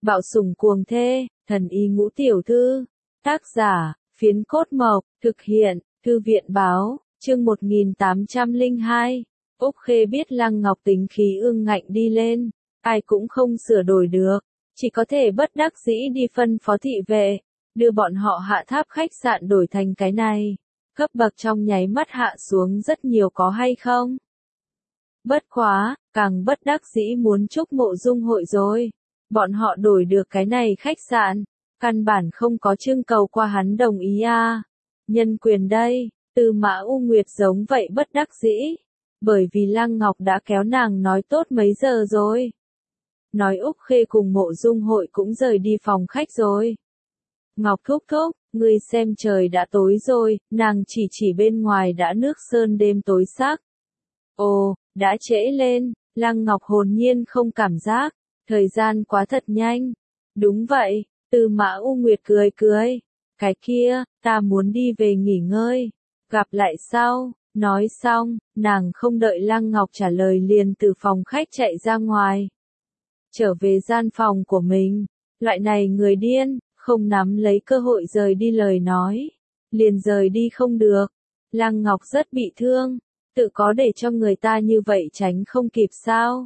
Bạo sủng cuồng thê, thần y ngũ tiểu thư. Tác giả, Phiến Cốt Mộc, thực hiện, Thư viện báo, chương 1802. Úc Khê biết Lăng Ngọc tính khí ương ngạnh đi lên, ai cũng không sửa đổi được, chỉ có thể bất đắc dĩ đi phân phó thị vệ, đưa bọn họ hạ tháp khách sạn đổi thành cái này. Cấp bậc trong nháy mắt hạ xuống rất nhiều có hay không? Bất quá, càng bất đắc dĩ muốn chúc Mộ Dung hội rồi. Bọn họ đổi được cái này khách sạn, căn bản không có trưng cầu qua hắn đồng ý à. Nhân quyền đây, Tư Mã U Nguyệt giống vậy bất đắc dĩ. Bởi vì Lăng Ngọc đã kéo nàng nói tốt mấy giờ rồi. Nói Úc Khê cùng Mộ Dung hội cũng rời đi phòng khách rồi. Ngọc thúc thúc, ngươi xem trời đã tối rồi, nàng chỉ bên ngoài đã nước sơn đêm tối sắc. Ồ, đã trễ lên, Lăng Ngọc hồn nhiên không cảm giác, thời gian quá thật nhanh. Đúng vậy, Tư Mã U Nguyệt cười cười. Cái kia, ta muốn đi về nghỉ ngơi. Gặp lại sau, nói xong, nàng không đợi Lăng Ngọc trả lời liền từ phòng khách chạy ra ngoài. Trở về gian phòng của mình, loại này người điên, không nắm lấy cơ hội rời đi lời nói, liền rời đi không được. Lăng Ngọc rất bị thương, tự có để cho người ta như vậy tránh không kịp sao?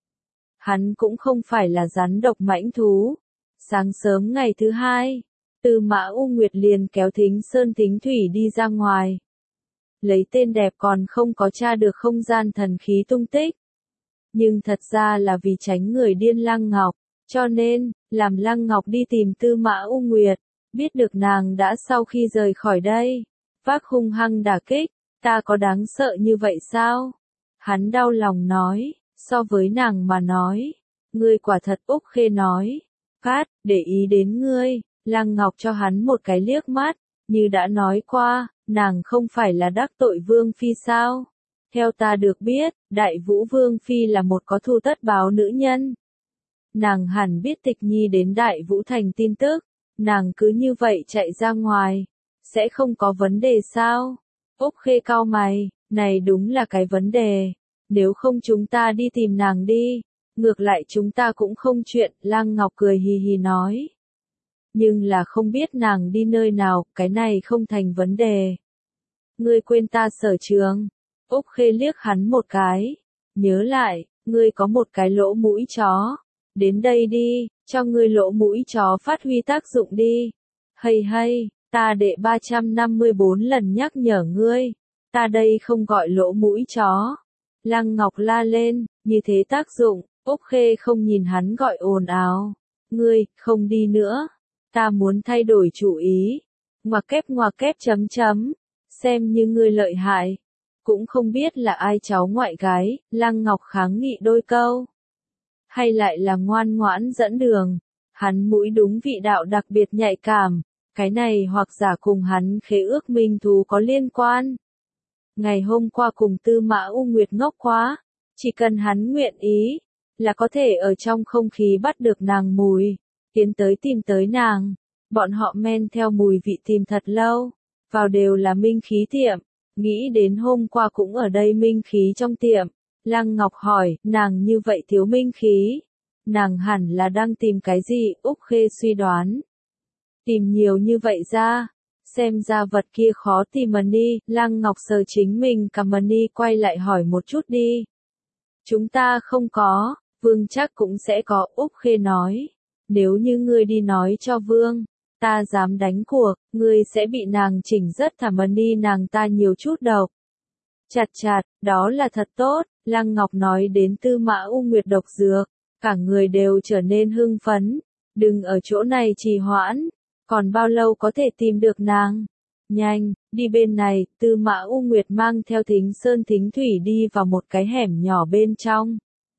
Hắn cũng không phải là rắn độc mãnh thú. Sáng sớm ngày thứ hai, Tư Mã U Nguyệt liền kéo Thính Sơn Thính Thủy đi ra ngoài. Lấy tên đẹp còn không có tra được không gian thần khí tung tích. Nhưng thật ra là vì tránh người điên Lăng Ngọc, cho nên, làm Lăng Ngọc đi tìm Tư Mã U Nguyệt, biết được nàng đã sau khi rời khỏi đây, vác hung hăng đả kích, ta có đáng sợ như vậy sao? Hắn đau lòng nói, so với nàng mà nói, ngươi quả thật. Úc Khê nói, Cát, để ý đến ngươi. Lăng Ngọc cho hắn một cái liếc mắt, như đã nói qua, nàng không phải là đắc tội Vương Phi sao? Theo ta được biết, Đại Vũ Vương Phi là một có thù tất báo nữ nhân. Nàng hẳn biết Tịch Nhi đến Đại Vũ Thành tin tức, nàng cứ như vậy chạy ra ngoài, sẽ không có vấn đề sao? Úc Khê cau mày, này đúng là cái vấn đề, nếu không chúng ta đi tìm nàng đi, ngược lại chúng ta cũng không chuyện. Lăng Ngọc cười hì hì nói. Nhưng là không biết nàng đi nơi nào, cái này không thành vấn đề. Ngươi quên ta sở trường. Úc Khê liếc hắn một cái. Nhớ lại, ngươi có một cái lỗ mũi chó. Đến đây đi, cho ngươi lỗ mũi chó phát huy tác dụng đi. Hay hay, ta đệ 354 lần nhắc nhở ngươi. Ta đây không gọi lỗ mũi chó. Lăng Ngọc la lên, như thế tác dụng. Úc Khê không nhìn hắn gọi ồn ào. Ngươi, không đi nữa. Ta muốn thay đổi chủ ý. Ngoặc kép chấm chấm. Xem như ngươi lợi hại. Cũng không biết là ai cháu ngoại gái. Lăng Ngọc kháng nghị đôi câu. Hay lại là ngoan ngoãn dẫn đường. Hắn mũi đúng vị đạo đặc biệt nhạy cảm. Cái này hoặc giả cùng hắn khế ước minh thú có liên quan. Ngày hôm qua cùng Tư Mã U Nguyệt ngốc quá. Chỉ cần hắn nguyện ý, là có thể ở trong không khí bắt được nàng mùi, tiến tới tìm tới nàng. Bọn họ men theo mùi vị tìm thật lâu, vào đều là minh khí tiệm, nghĩ đến hôm qua cũng ở đây minh khí trong tiệm. Lăng Ngọc hỏi, nàng như vậy thiếu minh khí, nàng hẳn là đang tìm cái gì? Úc Khê suy đoán. Tìm nhiều như vậy ra, xem ra vật kia khó tìm mà đi. Lăng Ngọc sờ chính mình cầm mà đi, quay lại hỏi một chút đi. Chúng ta không có, Vương chắc cũng sẽ có. Úc Khê nói, nếu như ngươi đi nói cho Vương, ta dám đánh cuộc, ngươi sẽ bị nàng chỉnh rất thảm mà đi, nàng ta nhiều chút độc. Chặt, đó là thật tốt. Lăng Ngọc nói đến Tư Mã U Nguyệt độc dược, cả người đều trở nên hưng phấn. Đừng ở chỗ này trì hoãn, còn bao lâu có thể tìm được nàng? Nhanh, đi bên này. Tư Mã U Nguyệt mang theo Thính Sơn Thính Thủy đi vào một cái hẻm nhỏ bên trong.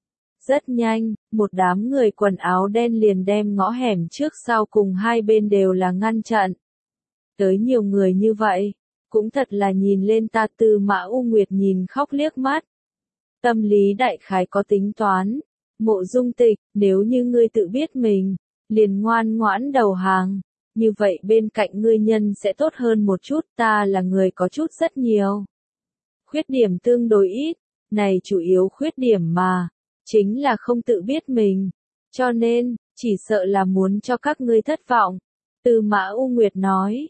Rất nhanh, một đám người quần áo đen liền đem ngõ hẻm trước sau cùng hai bên đều là ngăn chặn. Tới nhiều người như vậy, cũng thật là nhìn lên ta. Tư Mã U Nguyệt nhìn khóc liếc mắt. Tâm lý đại khái có tính toán. Mộ Dung Tịch, nếu như ngươi tự biết mình, liền ngoan ngoãn đầu hàng. Như vậy bên cạnh ngươi nhân sẽ tốt hơn một chút. Ta là người có chút rất nhiều khuyết điểm tương đối ít, này chủ yếu khuyết điểm mà, chính là không tự biết mình. Cho nên, chỉ sợ là muốn cho các ngươi thất vọng. Tư Mã U Nguyệt nói,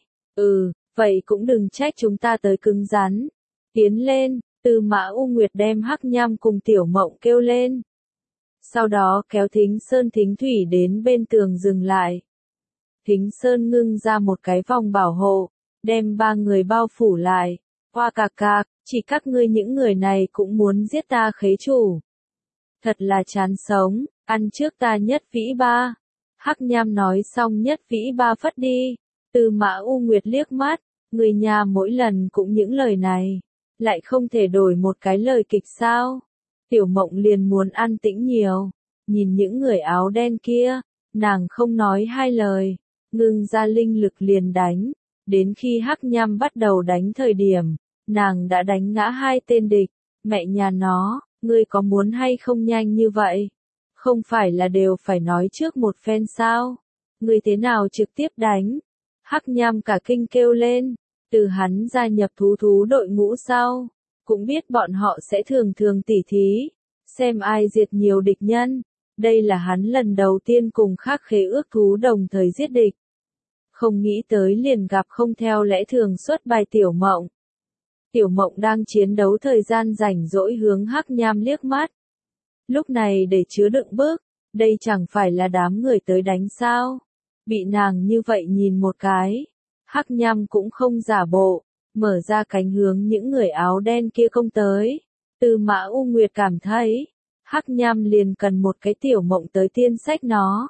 vậy cũng đừng trách chúng ta tới cứng rắn. Tiến lên, Tư Mã U Nguyệt đem Hắc Nham cùng Tiểu Mộng kêu lên. Sau đó kéo Thính Sơn Thính Thủy đến bên tường dừng lại. Thính Sơn ngưng ra một cái vòng bảo hộ, đem ba người bao phủ lại. Hoa cạc cạc, chỉ các ngươi những người này cũng muốn giết ta khế chủ. Thật là chán sống, ăn trước ta Nhất Vĩ Ba. Hắc Nham nói xong Nhất Vĩ Ba phất đi. Tư Mã U Nguyệt liếc mắt, người nhà mỗi lần cũng những lời này. Lại không thể đổi một cái lời kịch sao? Tiểu Mộng liền muốn an tĩnh nhiều. Nhìn những người áo đen kia, nàng không nói hai lời. Ngưng ra linh lực liền đánh. Đến khi Hắc Nham bắt đầu đánh thời điểm, nàng đã đánh ngã hai tên địch. Mẹ nhà nó, ngươi có muốn hay không nhanh như vậy? Không phải là đều phải nói trước một phen sao? Ngươi thế nào trực tiếp đánh? Hắc Nham cả kinh kêu lên. Từ hắn gia nhập thú đội ngũ sau, cũng biết bọn họ sẽ thường thường tỉ thí, xem ai diệt nhiều địch nhân. Đây là hắn lần đầu tiên cùng Khắc Khế ước thú đồng thời giết địch. Không nghĩ tới liền gặp không theo lẽ thường xuất bài Tiểu Mộng. Tiểu Mộng đang chiến đấu thời gian rảnh rỗi hướng Hắc Nham liếc mắt. Lúc này để chứa đựng bước, đây chẳng phải là đám người tới đánh sao. Bị nàng như vậy nhìn một cái. Hắc Nham cũng không giả bộ, mở ra cánh hướng những người áo đen kia công tới. Tư Mã U Nguyệt cảm thấy, Hắc Nham liền cần một cái Tiểu Mộng tới tiên sách nó.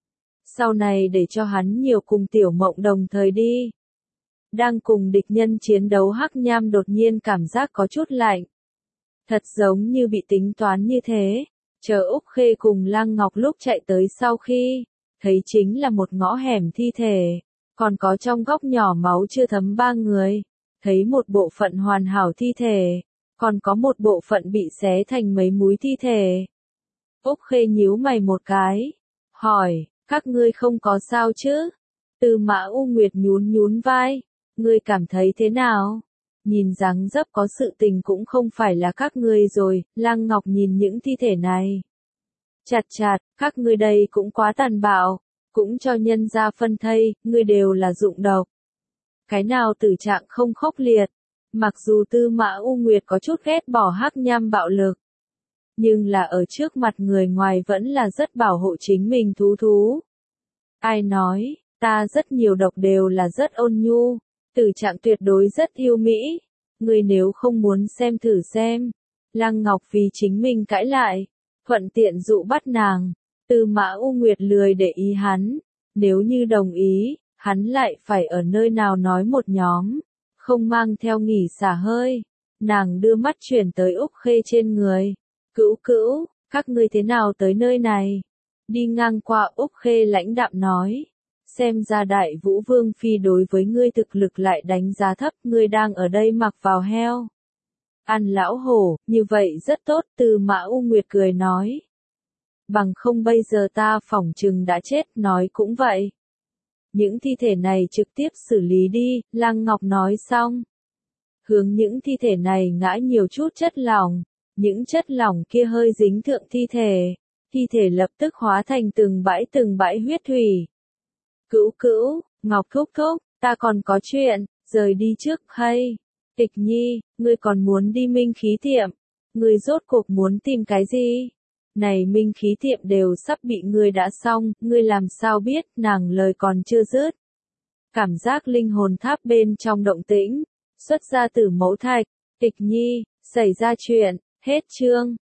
Sau này để cho hắn nhiều cùng Tiểu Mộng đồng thời đi. Đang cùng địch nhân chiến đấu Hắc Nham đột nhiên cảm giác có chút lạnh. Thật giống như bị tính toán như thế. Chờ Úc Khê cùng Lăng Ngọc lúc chạy tới sau khi, thấy chính là một ngõ hẻm thi thể. Còn có trong góc nhỏ máu chưa thấm ba người. Thấy một bộ phận hoàn hảo thi thể. Còn có một bộ phận bị xé thành mấy múi thi thể. Úc Khê nhíu mày một cái. Hỏi, các ngươi không có sao chứ? Tư Mã U Nguyệt nhún nhún vai. Ngươi cảm thấy thế nào? Nhìn dáng dấp có sự tình cũng không phải là các ngươi rồi. Lăng Ngọc nhìn những thi thể này. Chặt chặt, các ngươi đây cũng quá tàn bạo. Cũng cho nhân ra phân thây, ngươi đều là dụng độc. Cái nào tử trạng không khốc liệt. Mặc dù Tư Mã U Nguyệt có chút ghét bỏ Hắc Nham bạo lực. Nhưng là ở trước mặt người ngoài vẫn là rất bảo hộ chính mình thú. Ai nói, ta rất nhiều độc đều là rất ôn nhu. Tử trạng tuyệt đối rất yêu mỹ. Ngươi nếu không muốn xem thử xem. Lăng Ngọc vì chính mình cãi lại. Thuận tiện dụ bắt nàng. Tư Mã U Nguyệt lười để ý hắn. Nếu như đồng ý, hắn lại phải ở nơi nào nói một nhóm. Không mang theo nghỉ xả hơi. Nàng đưa mắt chuyển tới Úc Khê trên người. Cữu cữu, các ngươi thế nào tới nơi này? Đi ngang qua Úc Khê lãnh đạm nói. Xem ra Đại Vũ Vương Phi đối với ngươi thực lực lại đánh giá thấp. Ngươi đang ở đây mặc vào heo. Ăn lão hổ, như vậy rất tốt. Tư Mã U Nguyệt cười nói. Bằng không bây giờ ta phỏng chừng đã chết, nói cũng vậy. Những thi thể này trực tiếp xử lý đi, Lăng Ngọc nói xong. Hướng những thi thể này ngã nhiều chút chất lỏng, những chất lỏng kia hơi dính thượng thi thể lập tức hóa thành từng bãi huyết thủy. Cữu cữu, Ngọc thúc thúc, ta còn có chuyện, rời đi trước hay. Tịch Nhi, ngươi còn muốn đi Minh Khí Tiệm, ngươi rốt cuộc muốn tìm cái gì? Này Minh Khí Tiệm đều sắp bị ngươi đã xong, ngươi làm sao biết, nàng lời còn chưa dứt. Cảm giác linh hồn tháp bên trong động tĩnh, xuất ra từ mẫu thạch. Tịch Nhi, xảy ra chuyện, hết chương.